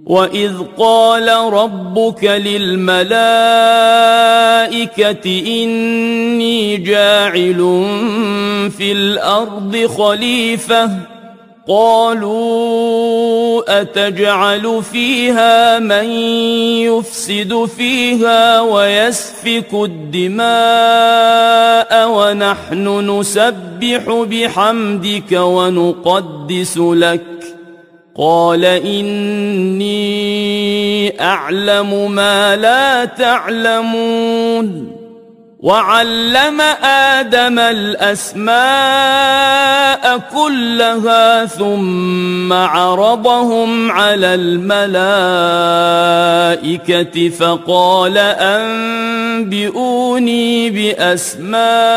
وإذ قال ربك للملائكة إني جاعل في الأرض خليفة قالوا أتجعل فيها من يفسد فيها ويسفك الدماء ونحن نسبح بحمدك ونقدس لك قال إني أعلم ما لا تعلمون وعلم آدم الأسماء كلها ثم عرضهم على الملائكة فقال أنبئوني بأسماء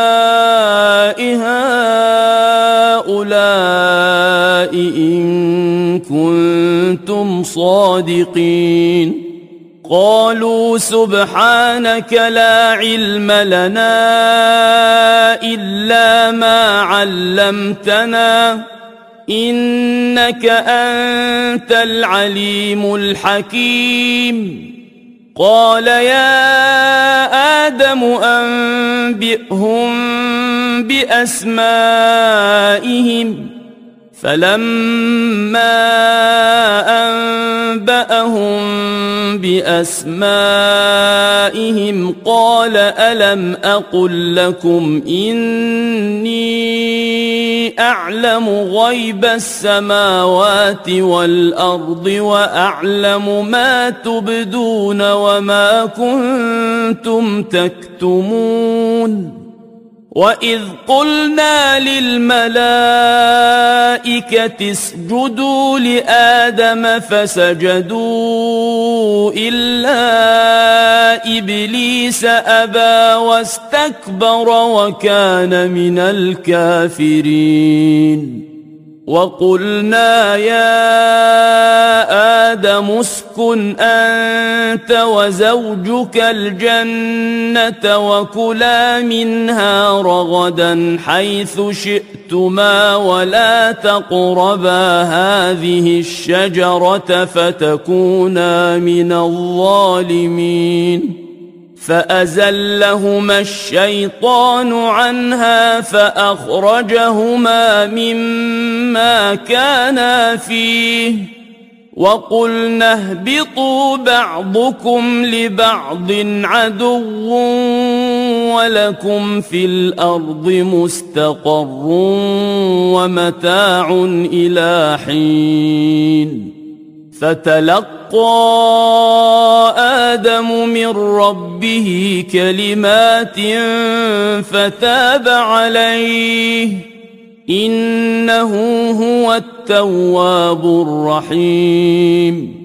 هؤلاء إن كنتم صادقين قالوا سبحانك لا علم لنا إلا ما علمتنا إنك أنت العليم الحكيم قال يا آدم أنبئهم بأسمائهم فلما أنبأهم بأسمائهم قال ألم أقل لكم إني أعلم غيب السماوات والأرض وأعلم ما تبدون وما كنتم تكتمون وإذ قلنا للملائكة اسجدوا لآدم فسجدوا إلا إبليس أبى واستكبر وكان من الكافرين وقلنا يا آدم اسكن أنت وزوجك الجنة وكلا منها رغدا حيث شئتما ولا تقربا هذه الشجرة فتكونا من الظالمين فأزلهما الشيطان عنها فأخرجهما مما كانا فيه وقلنا اهبطوا بعضكم لبعض عدو ولكم في الأرض مستقر ومتاع إلى حين فتلقى آدم من ربه كلمات فتاب عليه إنه هو التواب الرحيم